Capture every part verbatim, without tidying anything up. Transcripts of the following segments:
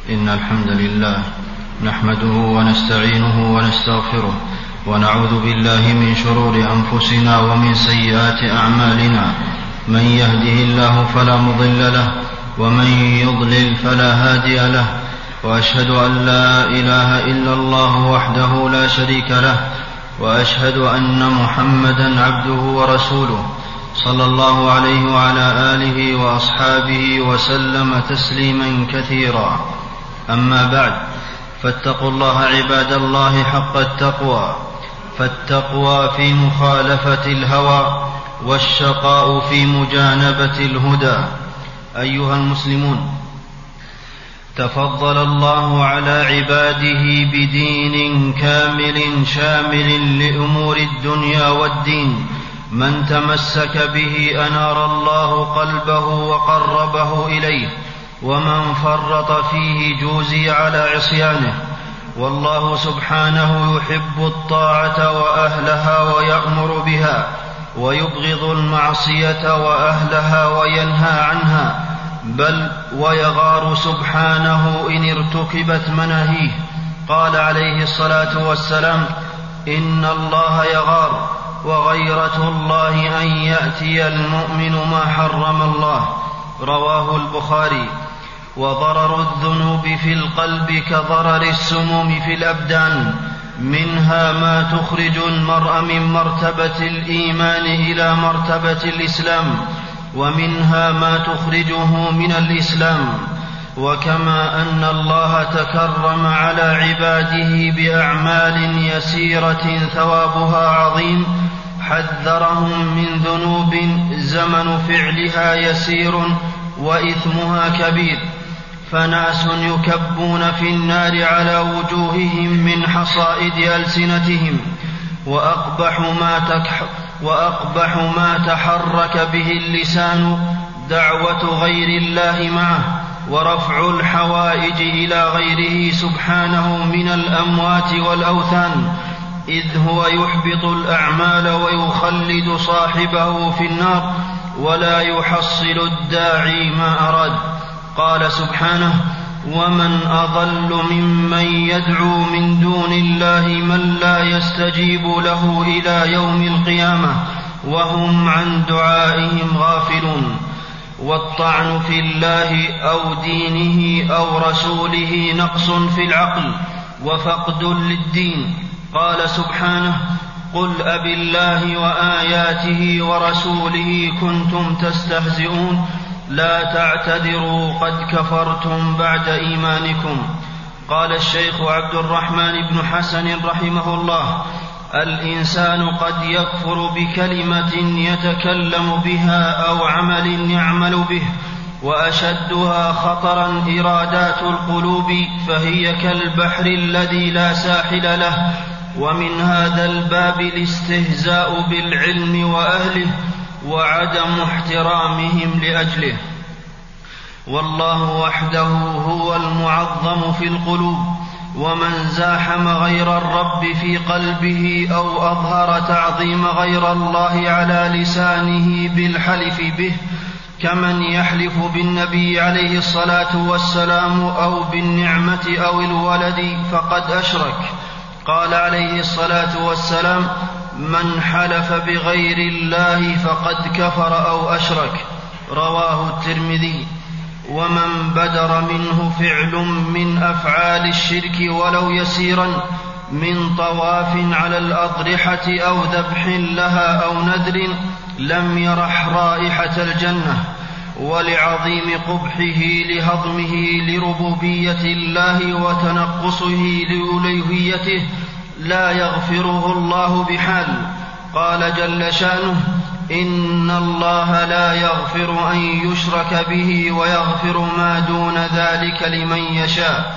إن الحمد لله نحمده ونستعينه ونستغفره ونعوذ بالله من شرور أنفسنا ومن سيئات أعمالنا. من يهده الله فلا مضل له ومن يضلل فلا هادي له، وأشهد أن لا إله إلا الله وحده لا شريك له، وأشهد أن محمدا عبده ورسوله صلى الله عليه وعلى آله وأصحابه وسلم تسليما كثيرا. أما بعد، فاتقوا الله عباد الله حق التقوى، فالتقوى في مخالفة الهوى، والشقاء في مجانبة الهدى. أيها المسلمون، تفضل الله على عباده بدين كامل شامل لأمور الدنيا والدين. من تمسك به أنار الله قلبه وقربه إليه، ومن فرط فيه جوزي على عصيانه. والله سبحانه يحب الطاعة وأهلها ويأمر بها، ويبغض المعصية وأهلها وينهى عنها، بل ويغار سبحانه إن ارتكبت مناهيه. قال عليه الصلاة والسلام: إن الله يغار، وغيرة الله أن يأتي المؤمن ما حرم الله. رواه البخاري. وضرر الذنوب في القلب كضرر السموم في الأبدان، منها ما تخرج المرء من مرتبة الإيمان إلى مرتبة الإسلام، ومنها ما تخرجه من الإسلام. وكما أن الله تكرم على عباده بأعمال يسيرة ثوابها عظيم، حذرهم من ذنوب زمن فعلها يسير وإثمها كبير. فناس يكبون في النار على وجوههم من حصائد ألسنتهم، وأقبح ما, تكح وأقبح ما تحرك به اللسان دعوة غير الله معه، ورفع الحوائج إلى غيره سبحانه من الأموات والأوثان، إذ هو يحبط الأعمال ويخلد صاحبه في النار، ولا يحصل الداعي ما أراد. قال سبحانه: ومن أضل ممن يدعو من دون الله من لا يستجيب له إلى يوم القيامة وهم عن دعائهم غافلون. والطعن في الله أو دينه أو رسوله نقص في العقل وفقد للدين. قال سبحانه: قل أبالله وآياته ورسوله كنتم تستهزئون لا تعتذروا قد كفرتم بعد إيمانكم. قال الشيخ عبد الرحمن بن حسن رحمه الله: الإنسان قد يكفر بكلمة يتكلم بها أو عمل يعمل به، وأشدها خطرا إرادات القلوب، فهي كالبحر الذي لا ساحل له. ومن هذا الباب الاستهزاء بالعلم وأهله، وعدم احترامهم لأجله. والله وحده هو المعظم في القلوب، ومن زاحم غير الرب في قلبه أو أظهر تعظيم غير الله على لسانه بالحلف به، كمن يحلف بالنبي عليه الصلاة والسلام أو بالنعمة أو الولد، فقد أشرك. قال عليه الصلاة والسلام: من حلف بغير الله فقد كفر أو أشرك. رواه الترمذي. ومن بدر منه فعل من أفعال الشرك ولو يسيرا، من طواف على الأضرحة أو ذبح لها أو نذر، لم يرح رائحة الجنة. ولعظيم قبحه لهضمه لربوبية الله وتنقصه لألوهيته لا يغفره الله بحال. قال جل شأنه: إن الله لا يغفر أن يشرك به ويغفر ما دون ذلك لمن يشاء.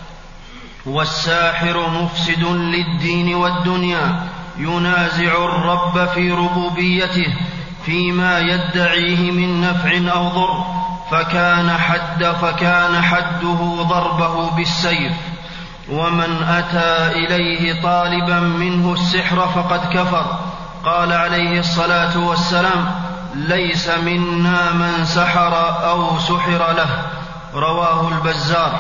والساحر مفسد للدين والدنيا، ينازع الرب في ربوبيته فيما يدعيه من نفع أو ضر، فكان حد فكان حده ضربه بالسيف. ومن أتى إليه طالبا منه السحر فقد كفر. قال عليه الصلاة والسلام: ليس منا من سحر أو سحر له. رواه البزار.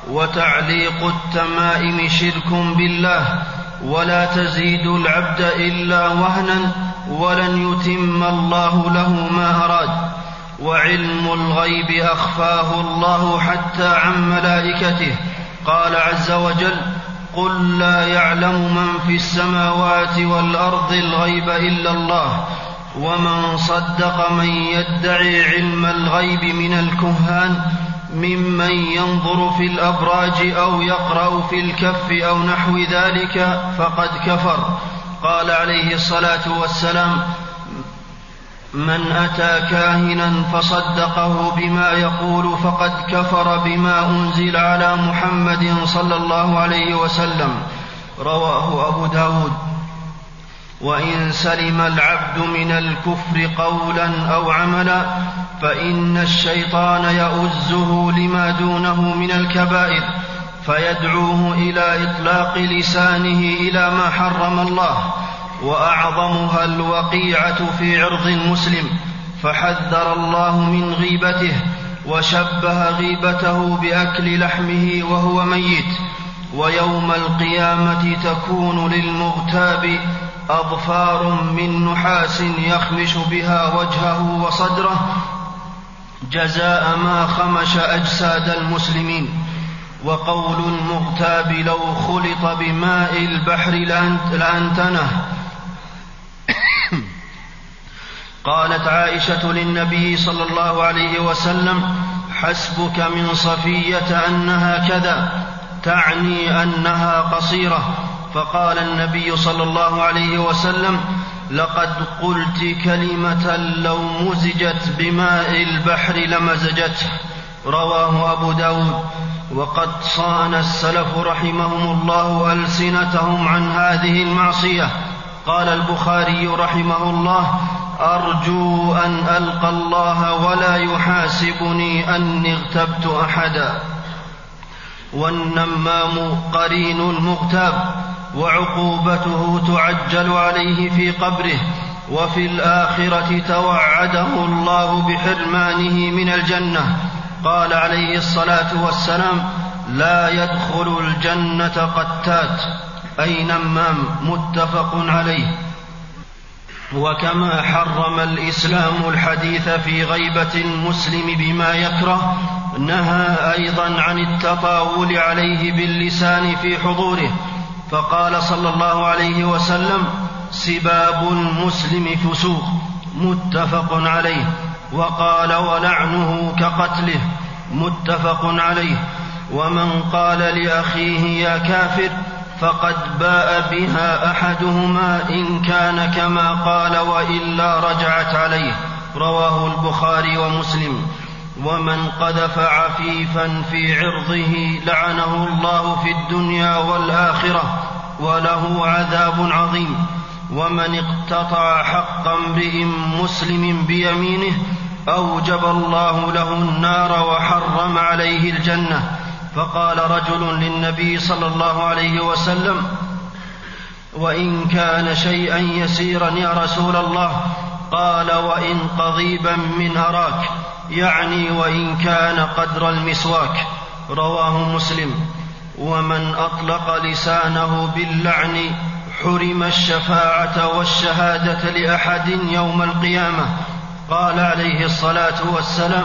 وتعليق التمائم شرك بالله، ولا تزيد العبد إلا وهنا، ولن يتم الله له ما أراد. وعلم الغيب أخفاه الله حتى عن ملائكته، قال عز وجل: قل لا يعلم من في السماوات والأرض الغيب إلا الله. ومن صدق من يدعي علم الغيب من الكهان ممن ينظر في الأبراج أو يقرأ في الكف أو نحو ذلك فقد كفر. قال عليه الصلاة والسلام: من أتى كاهنا فصدقه بما يقول فقد كفر بما أنزل على محمد صلى الله عليه وسلم. رواه أبو داود. وإن سلم العبد من الكفر قولا أو عملا فإن الشيطان يؤزه لما دونه من الكبائر، فيدعوه إلى إطلاق لسانه إلى ما حرم الله، وأعظمها الوقيعة في عرض المسلم، فحذر الله من غيبته، وشبه غيبته بأكل لحمه وهو ميت. ويوم القيامة تكون للمغتاب أظفار من نحاس يخمش بها وجهه وصدره جزاء ما خمش أجساد المسلمين. وقول المغتاب: لو خلط بماء البحر لأنتنه. قالت عائشة للنبي صلى الله عليه وسلم: حسبك من صفية أنها كذا، تعني أنها قصيرة. فقال النبي صلى الله عليه وسلم: لقد قلت كلمة لو مزجت بماء البحر لمزجته. رواه أبو داود. وقد صان السلف رحمهم الله ألسنتهم عن هذه المعصية. قال البخاري رحمه الله: أرجو أن ألقى الله ولا يحاسبني أني اغتبت أحدا. والنمام قرين المغتاب، وعقوبته تعجل عليه في قبره، وفي الآخرة توعده الله بحرمانه من الجنة. قال عليه الصلاة والسلام: لا يدخل الجنة قتات، أي نمام. متفق عليه. وكما حرم الإسلام الحديث في غيبة المسلم بما يكره، نهى أيضا عن التطاول عليه باللسان في حضوره، فقال صلى الله عليه وسلم: سباب المسلم فسوق. متفق عليه. وقال: ولعنه كقتله. متفق عليه. ومن قال لأخيه يا كافر فقد باء بها أحدهما إن كان كما قال وإلا رجعت عليه. رواه البخاري ومسلم. ومن قذف عفيفا في عرضه لعنه الله في الدنيا والآخرة وله عذاب عظيم. ومن اقتطع حق امرئ مسلم بيمينه أوجب الله له النار وحرم عليه الجنة. فقال رجل للنبي صلى الله عليه وسلم: وإن كان شيئا يسيرا يا رسول الله؟ قال: وإن قضيبا من أراك، يعني وإن كان قدر المسواك. رواه مسلم. ومن أطلق لسانه باللعن حرم الشفاعة والشهادة لأحد يوم القيامة. قال عليه الصلاة والسلام: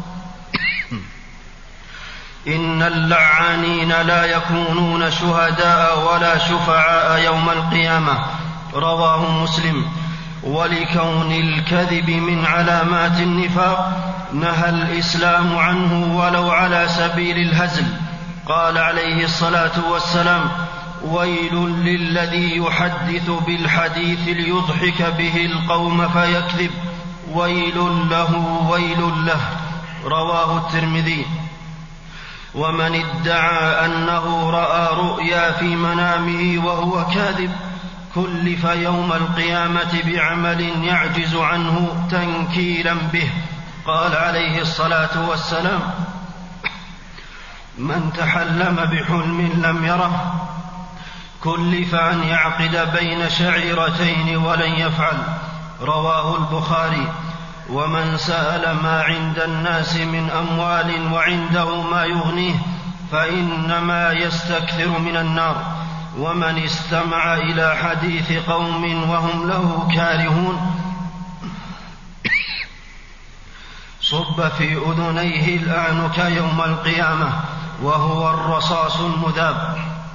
إن اللعانين لا يكونون شهداء ولا شفعاء يوم القيامة. رواه مسلم. ولكون الكذب من علامات النفاق نهى الإسلام عنه ولو على سبيل الهزل. قال عليه الصلاة والسلام: ويل للذي يحدث بالحديث ليضحك به القوم فيكذب، ويل له ويل له. رواه الترمذي. ومن ادعى أنه رأى رؤيا في منامه وهو كاذب كلف يوم القيامة بعمل يعجز عنه تنكيلا به. قال عليه الصلاة والسلام: من تحلم بحلم لم يره كلف أن يعقد بين شعيرتين ولن يفعل. رواه البخاري. ومن سأل ما عند الناس من أموال وعنده ما يغنيه فإنما يستكثر من النار. ومن استمع إلى حديث قوم وهم له كارهون صب في أذنيه الآنك يوم القيامة وهو الرصاص المذاب.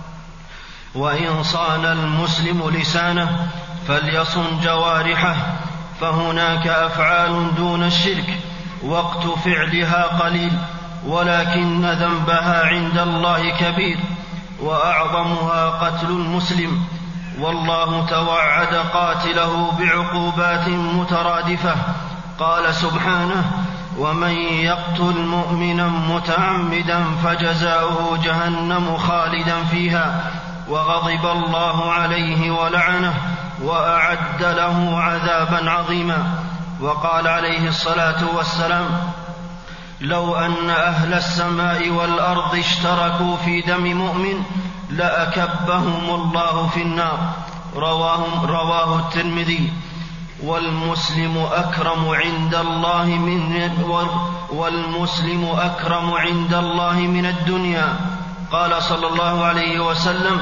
وإن صان المسلم لسانه فليصن جوارحه، فهناك أفعال دون الشرك وقت فعلها قليل ولكن ذنبها عند الله كبير، وأعظمها قتل المسلم، والله توعد قاتله بعقوبات مترادفة. قال سبحانه: ومن يقتل مؤمنا متعمدا فجزاؤه جهنم خالدا فيها وغضب الله عليه ولعنه وأعد له عذابا عظيما. وقال عليه الصلاة والسلام: لو أن أهل السماء والأرض اشتركوا في دم مؤمن لأكبهم الله في النار. رواه, رواه الترمذي. والمسلم أكرم عند الله من والمسلم أكرم عند الله من الدنيا. قال صلى الله عليه وسلم: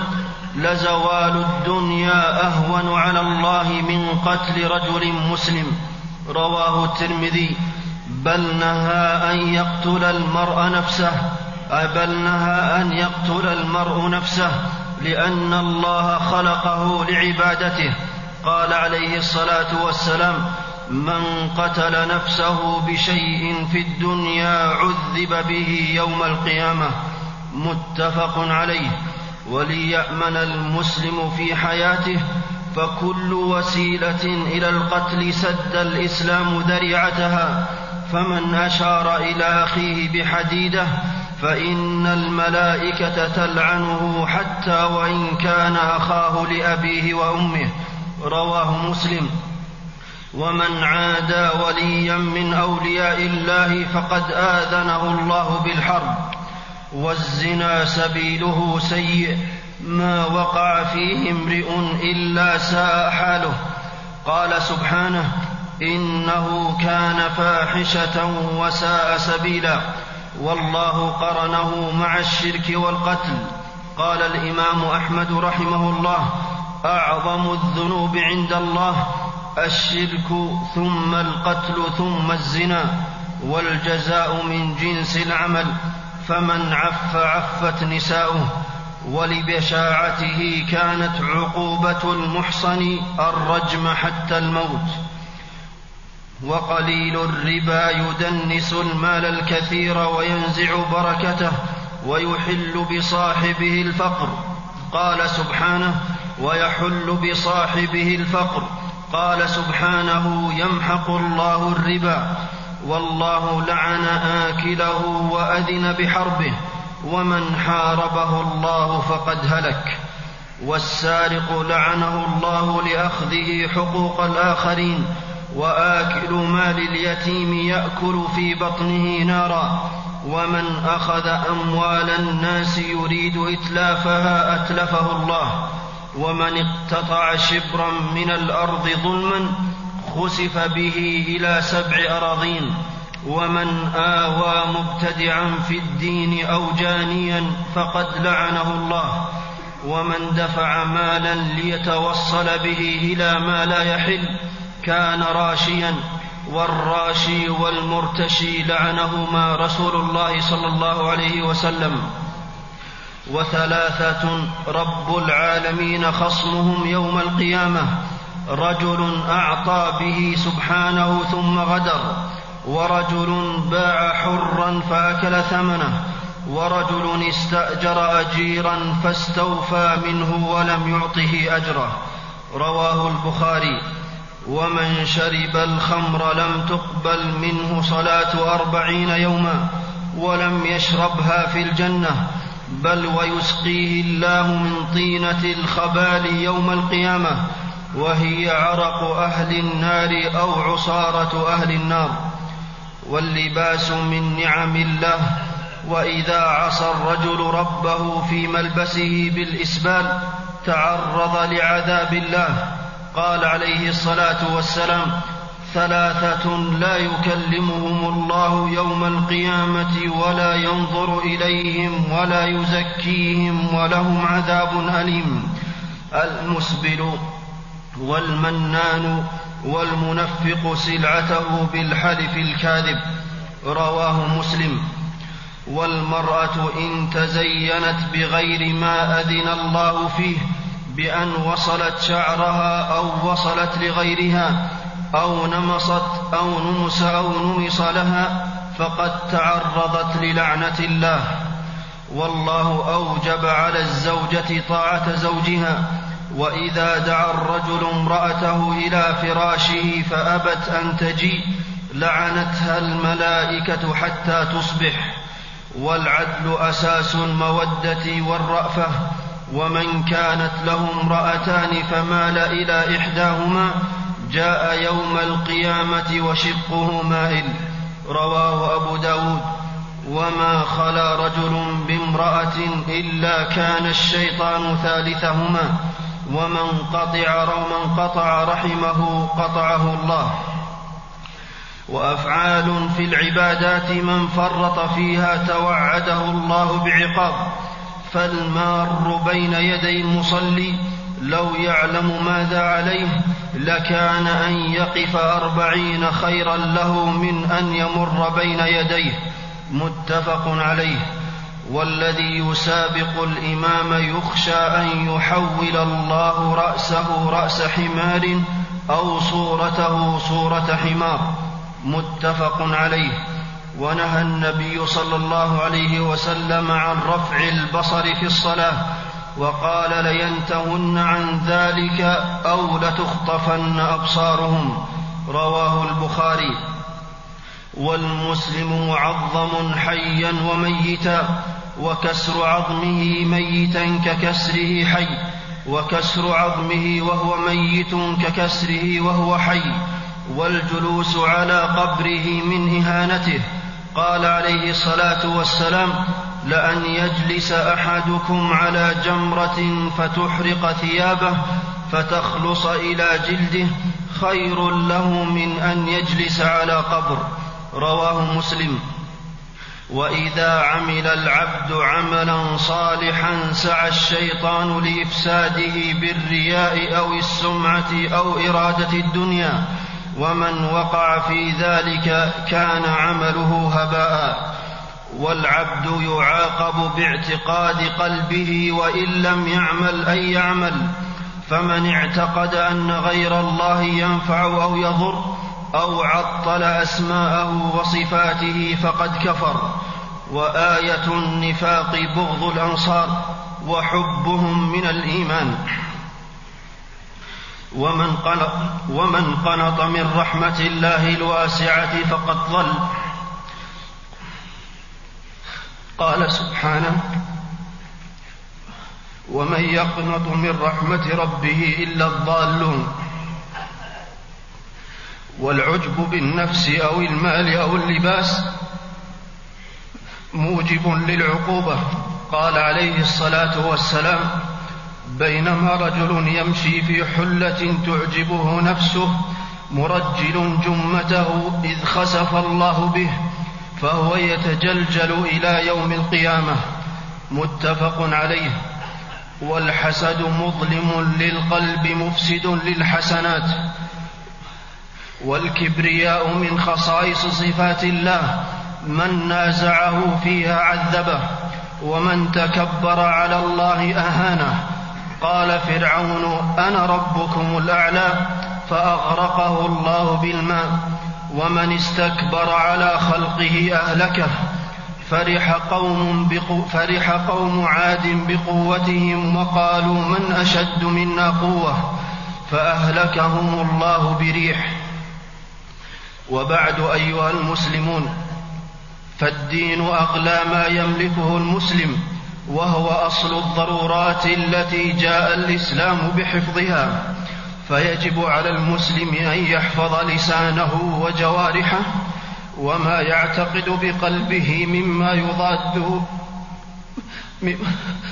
لزوال الدنيا أهون على الله من قتل رجل مسلم. رواه الترمذي. بل نهى أن يقتل المرء نفسه بل نهى أن يقتل المرء نفسه لأن الله خلقه لعبادته. قال عليه الصلاة والسلام: من قتل نفسه بشيء في الدنيا عذب به يوم القيامة. متفق عليه. وليأمن المسلم في حياته، فكل وسيلة إلى القتل سد الإسلام ذريعتها، فمن أشار إلى أخيه بحديدة فإن الملائكة تلعنه حتى وإن كان أخاه لأبيه وأمه. رواه مسلم. ومن عادى وليا من أولياء الله فقد آذنه الله بالحرب. والزنا سبيله سيء، ما وقع فيه امرئ إلا ساء حاله. قال سبحانه: إنه كان فاحشة وساء سبيلا. والله قرنه مع الشرك والقتل. قال الإمام أحمد رحمه الله: أعظم الذنوب عند الله الشرك ثم القتل ثم الزنا، والجزاء من جنس العمل، فمن عف عفت نساؤه. ولبشاعته كانت عقوبة المحصن الرجم حتى الموت. وقليل الربا يدنس المال الكثير وينزع بركته ويحل بصاحبه الفقر. قال سبحانه: ويحل بصاحبه الفقر. قال سبحانه: يمحق الله الربا. والله لعن آكله وأذن بحربه، ومن حاربه الله فقد هلك. والسارق لعنه الله لأخذه حقوق الآخرين، وآكل مال اليتيم يأكل في بطنه نارا. ومن أخذ أموال الناس يريد إتلافها أتلفه الله. ومن اقتطع شبرا من الأرض ظلما خسف به إلى سبع أراضين. ومن آوى مبتدعا في الدين أو جانيا فقد لعنه الله. ومن دفع مالا ليتوصل به إلى ما لا يحل كان راشيا. والراشي والمرتشي لعنهما رسول الله صلى الله عليه وسلم. وثلاثة رب العالمين خصمهم يوم القيامة: رجل أعطى به سبحانه ثم غدر، ورجل باع حرا فأكل ثمنه، ورجل استأجر أجيرا فاستوفى منه ولم يعطه أجره. رواه البخاري. ومن شرب الخمر لم تقبل منه صلاة أربعين يوما ولم يشربها في الجنة، بل ويسقيه الله من طينة الخبال يوم القيامة، وهي عرق أهل النار أو عصارة أهل النار. واللباس من نعم الله، وإذا عصى الرجل ربه في ملبسه بالإسبال تعرض لعذاب الله. قال عليه الصلاة والسلام: ثلاثة لا يكلمهم الله يوم القيامة ولا ينظر إليهم ولا يزكيهم ولهم عذاب أليم: المسبل والمنان والمنفق سلعته بالحلف الكاذب. رواه مسلم. والمرأة إن تزينت بغير ما أذن الله فيه بأن وصلت شعرها أو وصلت لغيرها أو نمصت أو نمس أو نمص لها فقد تعرضت للعنة الله. والله أوجب على الزوجة طاعة زوجها، وإذا دعا الرجل امرأته إلى فراشه فأبت أن تجيء لعنتها الملائكة حتى تصبح. والعدل أساس المودة والرأفة، ومن كانت له امرأتان فمال إلى إحداهما جاء يوم القيامة وشقه مائل. رواه أبو داود. وما خلا رجل بامرأة إلا كان الشيطان ثالثهما، ومن قطع ومن قطع رحمه قطعه الله. وأفعال في العبادات من فرط فيها توعده الله بعقاب. فالمار بين يدي المصلي لو يعلم ماذا عليه لكان أن يقف أربعين خيرا له من أن يمر بين يديه. متفق عليه. والذي يسابق الإمام يخشى أن يحول الله رأسه رأس حمار أو صورته صورة حمار. متفق عليه. ونهى النبي صلى الله عليه وسلم عن رفع البصر في الصلاة، وقال: لينتهن عن ذلك أو لتخطفن أبصارهم. رواه البخاري. والمسلم معظم حيا وميتا، وكسر عظمه ميتا ككسره حي، وكسر عظمه وهو ميت ككسره وهو حي. والجلوس على قبره من إهانته. قال عليه الصلاة والسلام: لأن يجلس أحدكم على جمرة فتحرق ثيابه فتخلص إلى جلده خير له من أن يجلس على قبر. رواه مسلم. وإذا عمل العبد عملا صالحا سعى الشيطان لإفساده بالرياء أو السمعة أو إرادة الدنيا، ومن وقع في ذلك كان عمله هباء. والعبد يعاقب باعتقاد قلبه وإن لم يعمل أي يعمل. فمن اعتقد أن غير الله ينفع أو يضر أو عطل أسماءه وصفاته فقد كفر. وآية النفاق بغض الأنصار وحبهم من الإيمان. ومن قنط, ومن قنط من رحمة الله الواسعة فقد ضل. قال سبحانه: ومن يقنط من رحمة ربه إلا الضالون. والعجب بالنفس أو المال أو اللباس موجب للعقوبة. قال عليه الصلاة والسلام: بينما رجل يمشي في حلة تعجبه نفسه مرجل جمته إذ خسف الله به فهو يتجلجل إلى يوم القيامة. متفق عليه. والحسد مظلم للقلب مفسد للحسنات. والكبرياء من خصائص صفات الله، من نازعه فيها عذبه، ومن تكبر على الله أهانه. قال فرعون: أنا ربكم الأعلى، فأغرقه الله بالماء. ومن استكبر على خلقه أهلكه. فرح قوم, بقو فرح قوم عاد بقوتهم وقالوا: من أشد منا قوة، فأهلكهم الله بريح. وبعد أيها المسلمون، فالدين أغلى ما يملكه المسلم، وهو أصل الضرورات التي جاء الإسلام بحفظها. فيجب على المسلم أن يحفظ لسانه وجوارحه وما يعتقد بقلبه مما يضاد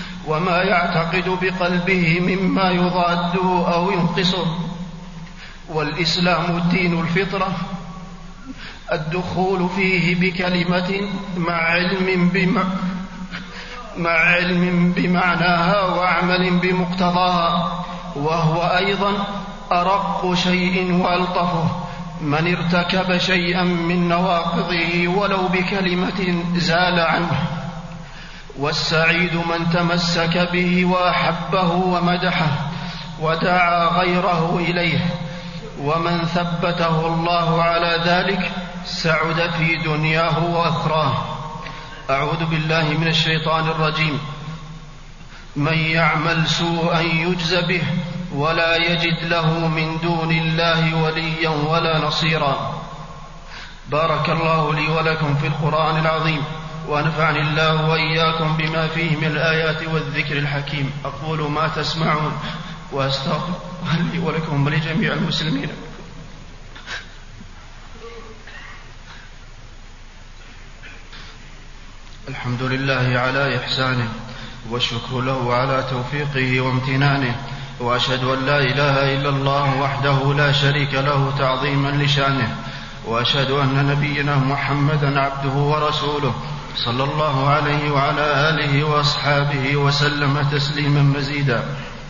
وما يعتقد بقلبه مما يضاده أو ينقصه، والإسلام دين الفطرة، الدخول فيه بكلمة مع علم بما مع علم بمعناها وعمل بمقتضاها، وهو أيضا أرق شيء وألطفه. من ارتكب شيئا من نواقضه ولو بكلمة زال عنه. والسعيد من تمسك به وأحبه ومدحه ودعا غيره إليه، ومن ثبته الله على ذلك سعد في دنياه وأخراه. أعوذ بالله من الشيطان الرجيم. من يعمل سوءا يجز به ولا يجد له من دون الله وليا ولا نصيرا. بارك الله لي ولكم في القرآن العظيم، ونفعني الله وإياكم بما فيه من الآيات والذكر الحكيم. أقول ما تسمعون وأستغفر لي ولكم ولجميع المسلمين. الحمد لله على إحسانه، والشكر له على توفيقه وامتنانه، وأشهد أن لا إله إلا الله وحده لا شريك له تعظيما لشانه، وأشهد أن نبينا محمدا عبده ورسوله صلى الله عليه وعلى آله وأصحابه وسلم تسليما مزيدا.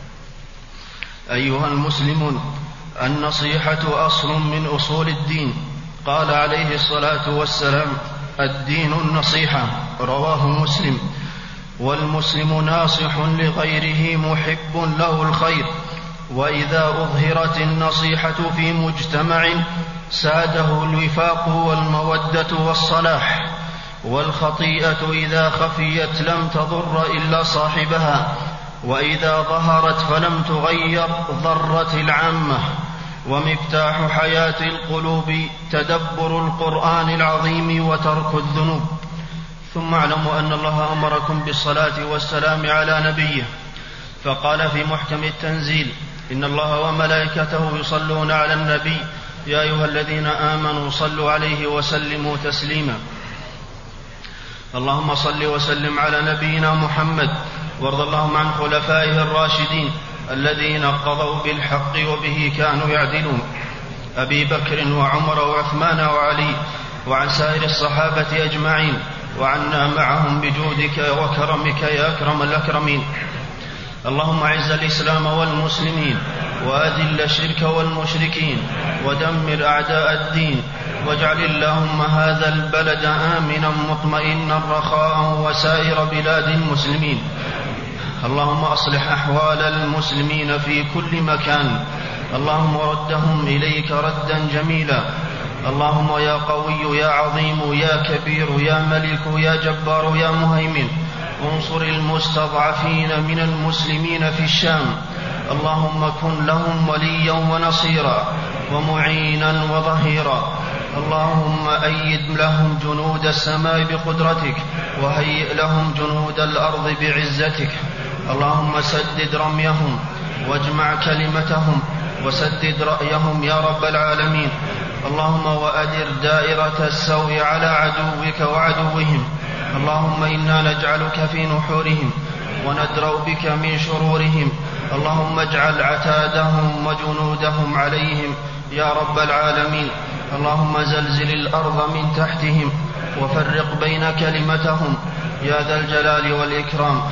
أيها المسلمون، النصيحة أصل من أصول الدين. قال عليه الصلاة والسلام: الدين النصيحة. رواه مسلم. والمسلم ناصح لغيره محب له الخير، وإذا أظهرت النصيحة في مجتمع ساده الوفاق والمودة والصلاح، والخطيئة إذا خفيت لم تضر إلا صاحبها، وإذا ظهرت فلم تغير ضرت العامة. ومفتاح حياة القلوب تدبر القرآن العظيم وترك الذنوب. ثم اعلموا أن الله أمركم بالصلاة والسلام على نبيه، فقال في محكم التنزيل: إن الله وملائكته يصلون على النبي يا أيها الذين آمنوا صلوا عليه وسلموا تسليما. اللهم صل وسلم على نبينا محمد، وارض اللهم عن خلفائه الراشدين الذين قضوا بالحق وبه كانوا يعدلون، أبي بكر وعمر وعثمان وعلي، وعن سائر الصحابة أجمعين، وعنا معهم بجودك وكرمك يا أكرم الأكرمين. اللهم أعز الإسلام والمسلمين، وأذل الشرك والمشركين، ودمر أعداء الدين، واجعل اللهم هذا البلد آمنا مطمئنا رخاء وسائر بلاد المسلمين. اللهم أصلح أحوال المسلمين في كل مكان، اللهم ردهم إليك ردا جميلا. اللهم يا قوي يا عظيم يا كبير يا ملك يا جبار يا مهيمن، انصر المستضعفين من المسلمين في الشام. اللهم كن لهم وليا ونصيرا ومعينا وظهيرا. اللهم أيد لهم جنود السماء بقدرتك، وهيئ لهم جنود الأرض بعزتك. اللهم سدد رميهم واجمع كلمتهم وسدد رأيهم يا رب العالمين. اللهم وأدر دائرة السوء على عدوك وعدوهم. اللهم إنا نجعلك في نحورهم وندرأ بك من شرورهم. اللهم اجعل عتادهم وجنودهم عليهم يا رب العالمين. اللهم زلزل الأرض من تحتهم وفرق بين كلمتهم يا ذا الجلال والإكرام.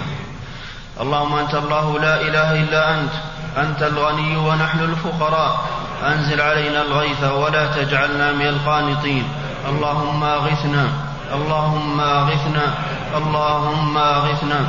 اللهم أنت الله لا إله إلا أنت، أنت الغني ونحن الفقراء، أنزل علينا الغيث ولا تجعلنا من القانطين. اللهم أغثنا اللهم أغثنا اللهم أغثنا.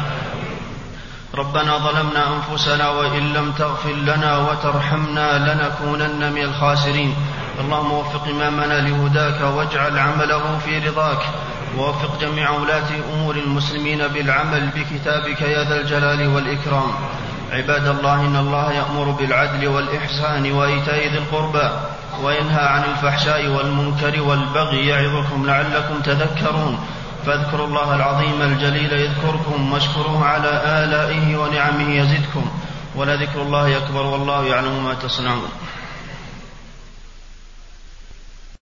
ربنا ظلمنا أنفسنا وإن لم تغفر لنا وترحمنا لنكونن من الخاسرين. اللهم وفق إمامنا لهداك واجعل عمله في رضاك، ووفق جميع ولاة أمور المسلمين بالعمل بكتابك يا ذا الجلال والإكرام. عباد الله، إن الله يأمر بالعدل والإحسان وإيتاء ذي القربى وينهى عن الفحشاء والمنكر والبغي يعظكم لعلكم تذكرون. فاذكروا الله العظيم الجليل يذكركم، واشكروه على آلائه ونعمه يزدكم، ولذكر الله أكبر والله يعلم ما تصنعون.